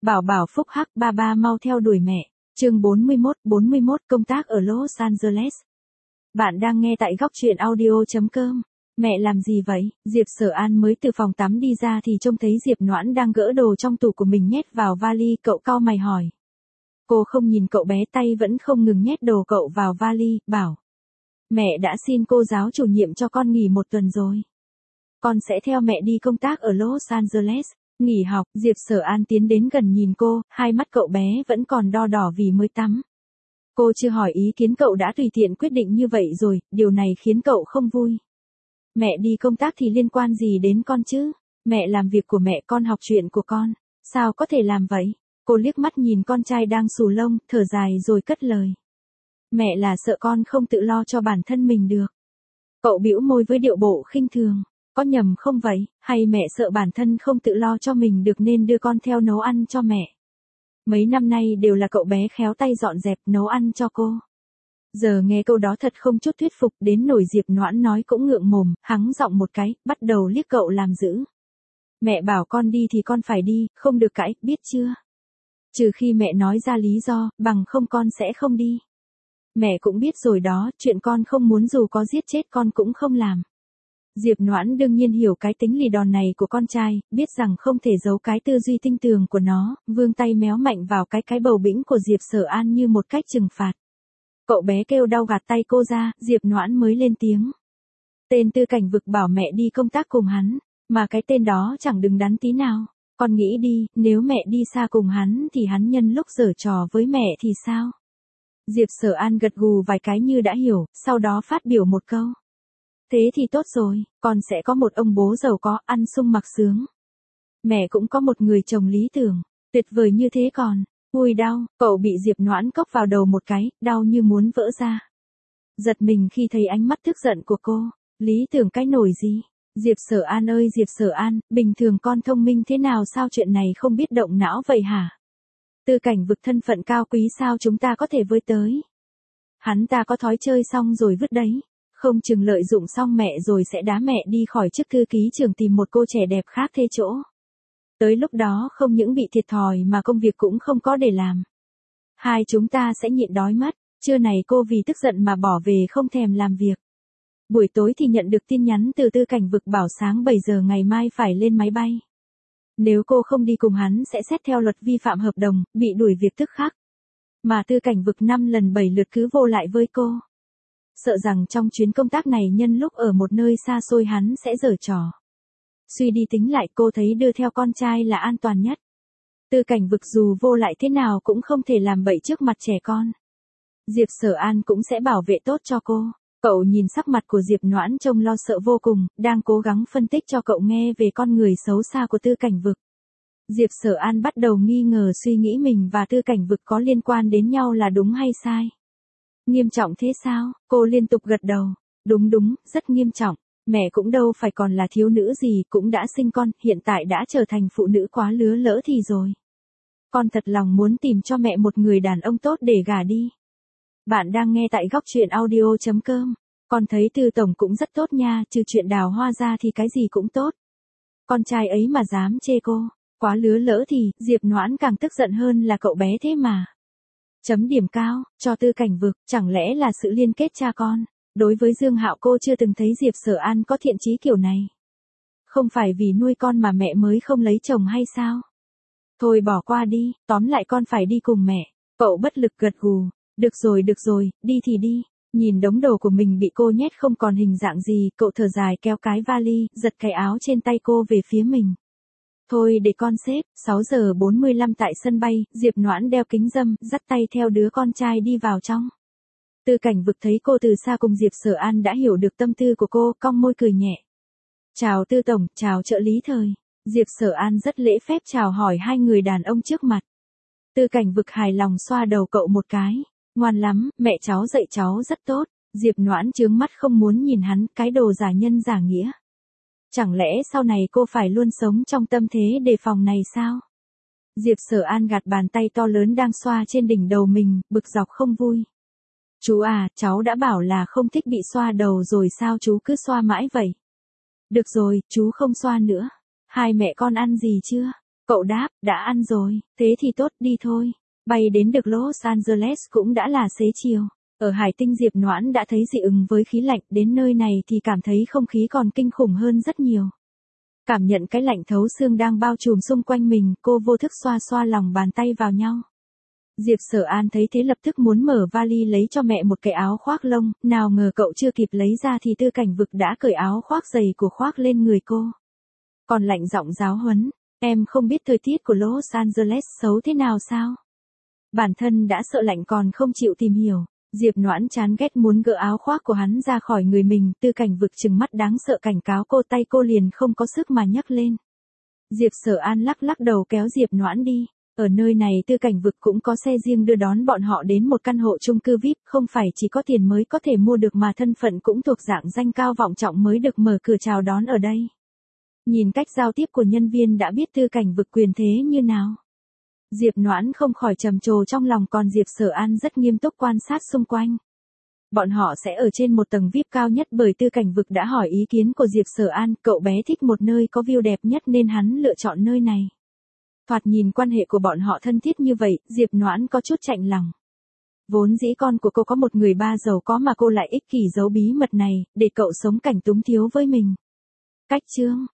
Bảo bảo phúc hắc, ba ba mau theo đuổi mẹ. Chương 41 công tác ở Los Angeles. Bạn đang nghe tại góc truyện audio.com. Mẹ làm gì vậy? Diệp Sở An mới từ phòng tắm đi ra thì trông thấy Diệp Noãn đang gỡ đồ trong tủ của mình nhét vào vali, cậu cau mày hỏi. Cô không nhìn cậu bé, tay vẫn không ngừng nhét đồ cậu vào vali, bảo. Mẹ đã xin cô giáo chủ nhiệm cho con nghỉ 1 tuần rồi. Con sẽ theo mẹ đi công tác ở Los Angeles. Nghỉ học, Diệp Sở An tiến đến gần nhìn cô, hai mắt cậu bé vẫn còn đo đỏ vì mới tắm. Cô chưa hỏi ý kiến cậu đã tùy tiện quyết định như vậy rồi, điều này khiến cậu không vui. Mẹ đi công tác thì liên quan gì đến con chứ? Mẹ làm việc của mẹ, con học chuyện của con. Sao có thể làm vậy? Cô liếc mắt nhìn con trai đang xù lông, thở dài rồi cất lời. Mẹ là sợ con không tự lo cho bản thân mình được. Cậu bĩu môi với điệu bộ khinh thường. Có nhầm không vậy, hay mẹ sợ bản thân không tự lo cho mình được nên đưa con theo nấu ăn cho mẹ? Mấy năm nay đều là cậu bé khéo tay dọn dẹp nấu ăn cho cô. Giờ nghe câu đó thật không chút thuyết phục, đến nổi Diệp Noãn nói cũng ngượng mồm, hắng giọng một cái, bắt đầu liếc cậu làm dữ. Mẹ bảo con đi thì con phải đi, không được cãi, biết chưa? Trừ khi mẹ nói ra lý do, bằng không con sẽ không đi. Mẹ cũng biết rồi đó, chuyện con không muốn dù có giết chết con cũng không làm. Diệp Noãn đương nhiên hiểu cái tính lì đòn này của con trai, biết rằng không thể giấu cái tư duy tinh tường của nó, vươn tay méo mạnh vào cái bầu bĩnh của Diệp Sở An như một cách trừng phạt. Cậu bé kêu đau gạt tay cô ra, Diệp Noãn mới lên tiếng. Tên Tư Cảnh Vực bảo mẹ đi công tác cùng hắn, mà cái tên đó chẳng đứng đắn tí nào. Con nghĩ đi, nếu mẹ đi xa cùng hắn thì hắn nhân lúc giở trò với mẹ thì sao? Diệp Sở An gật gù vài cái như đã hiểu, sau đó phát biểu một câu. Thế thì tốt rồi, con sẽ có một ông bố giàu có, ăn sung mặc sướng. Mẹ cũng có một người chồng lý tưởng, tuyệt vời như thế còn. Ui đau, cậu bị Diệp Noãn cốc vào đầu một cái, đau như muốn vỡ ra. Giật mình khi thấy ánh mắt tức giận của cô. Lý tưởng cái nổi gì? Diệp Sở An ơi Diệp Sở An, bình thường con thông minh thế nào sao chuyện này không biết động não vậy hả? Tư Cảnh Vực thân phận cao quý sao chúng ta có thể với tới? Hắn ta có thói chơi xong rồi vứt đấy. Không chừng lợi dụng xong mẹ rồi sẽ đá mẹ đi khỏi chức thư ký trưởng tìm một cô trẻ đẹp khác thế chỗ. Tới lúc đó không những bị thiệt thòi mà công việc cũng không có để làm. Hai chúng ta sẽ nhịn đói mất. Trưa này cô vì tức giận mà bỏ về không thèm làm việc. Buổi tối thì nhận được tin nhắn từ Tư Cảnh Vực bảo sáng 7 giờ ngày mai phải lên máy bay. Nếu cô không đi cùng hắn sẽ xét theo luật vi phạm hợp đồng, bị đuổi việc tức khắc. Mà Tư Cảnh Vực 5 lần 7 lượt cứ vô lại với cô. Sợ rằng trong chuyến công tác này nhân lúc ở một nơi xa xôi hắn sẽ giở trò. Suy đi tính lại cô thấy đưa theo con trai là an toàn nhất. Tư Cảnh Vực dù vô lại thế nào cũng không thể làm bậy trước mặt trẻ con. Diệp Sở An cũng sẽ bảo vệ tốt cho cô. Cậu nhìn sắc mặt của Diệp Noãn trông lo sợ vô cùng, đang cố gắng phân tích cho cậu nghe về con người xấu xa của Tư Cảnh Vực. Diệp Sở An bắt đầu nghi ngờ suy nghĩ mình và Tư Cảnh Vực có liên quan đến nhau là đúng hay sai. Nghiêm trọng thế sao? Cô liên tục gật đầu. Đúng, rất nghiêm trọng. Mẹ cũng đâu phải còn là thiếu nữ gì, cũng đã sinh con, hiện tại đã trở thành phụ nữ quá lứa lỡ thì rồi. Con thật lòng muốn tìm cho mẹ một người đàn ông tốt để gả đi. Bạn đang nghe tại góc truyện audio.com. Con thấy Tư Tổng cũng rất tốt nha, trừ chuyện đào hoa ra thì cái gì cũng tốt. Con trai ấy mà dám chê cô, quá lứa lỡ thì, Diệp Noãn càng tức giận hơn là cậu bé thế mà. Chấm điểm cao, cho Tư Cảnh Vực, chẳng lẽ là sự liên kết cha con. Đối với Dương Hạo cô chưa từng thấy Diệp Sở An có thiện chí kiểu này. Không phải vì nuôi con mà mẹ mới không lấy chồng hay sao? Thôi bỏ qua đi, tóm lại con phải đi cùng mẹ. Cậu bất lực gật gù. Được rồi, đi thì đi. Nhìn đống đồ của mình bị cô nhét không còn hình dạng gì, cậu thở dài kéo cái vali, giật cái áo trên tay cô về phía mình. Thôi để con xếp. 6 giờ 45 tại sân bay, Diệp Noãn đeo kính râm, dắt tay theo đứa con trai đi vào trong. Tư Cảnh Vực thấy cô từ xa cùng Diệp Sở An đã hiểu được tâm tư của cô, cong môi cười nhẹ. Chào Tư Tổng, chào trợ lý Thời. Diệp Sở An rất lễ phép chào hỏi hai người đàn ông trước mặt. Tư Cảnh Vực hài lòng xoa đầu cậu một cái. Ngoan lắm, mẹ cháu dạy cháu rất tốt. Diệp Noãn trướng mắt không muốn nhìn hắn, cái đồ giả nhân giả nghĩa. Chẳng lẽ sau này cô phải luôn sống trong tâm thế đề phòng này sao? Diệp Sở An gạt bàn tay to lớn đang xoa trên đỉnh đầu mình, bực dọc không vui. Chú à, cháu đã bảo là không thích bị xoa đầu rồi sao chú cứ xoa mãi vậy? Được rồi, chú không xoa nữa. Hai mẹ con ăn gì chưa? Cậu đáp, đã ăn rồi, thế thì tốt, đi thôi. Bay đến được Los Angeles cũng đã là xế chiều. Ở Hải Tinh Diệp Noãn đã thấy dị ứng với khí lạnh, đến nơi này thì cảm thấy không khí còn kinh khủng hơn rất nhiều. Cảm nhận cái lạnh thấu xương đang bao trùm xung quanh mình, cô vô thức xoa xoa lòng bàn tay vào nhau. Diệp Sở An thấy thế lập tức muốn mở vali lấy cho mẹ một cái áo khoác lông, nào ngờ cậu chưa kịp lấy ra thì Tư Cảnh Vực đã cởi áo khoác dày của khoác lên người cô. Còn lạnh giọng giáo huấn, em không biết thời tiết của Los Angeles xấu thế nào sao? Bản thân đã sợ lạnh còn không chịu tìm hiểu. Diệp Noãn chán ghét muốn gỡ áo khoác của hắn ra khỏi người mình, Tư Cảnh Vực trừng mắt đáng sợ cảnh cáo cô, tay cô liền không có sức mà nhấc lên. Diệp Sở An lắc lắc đầu kéo Diệp Noãn đi. Ở nơi này Tư Cảnh Vực cũng có xe riêng đưa đón bọn họ đến một căn hộ chung cư VIP, không phải chỉ có tiền mới có thể mua được mà thân phận cũng thuộc dạng danh cao vọng trọng mới được mở cửa chào đón ở đây. Nhìn cách giao tiếp của nhân viên đã biết Tư Cảnh Vực quyền thế như nào. Diệp Noãn không khỏi trầm trồ trong lòng, còn Diệp Sở An rất nghiêm túc quan sát xung quanh. Bọn họ sẽ ở trên một tầng VIP cao nhất bởi Tư Cảnh Vực đã hỏi ý kiến của Diệp Sở An, cậu bé thích một nơi có view đẹp nhất nên hắn lựa chọn nơi này. Thoạt nhìn quan hệ của bọn họ thân thiết như vậy, Diệp Noãn có chút chạnh lòng. Vốn dĩ con của cô có một người ba giàu có mà cô lại ích kỷ giấu bí mật này, để cậu sống cảnh túng thiếu với mình. Cách chương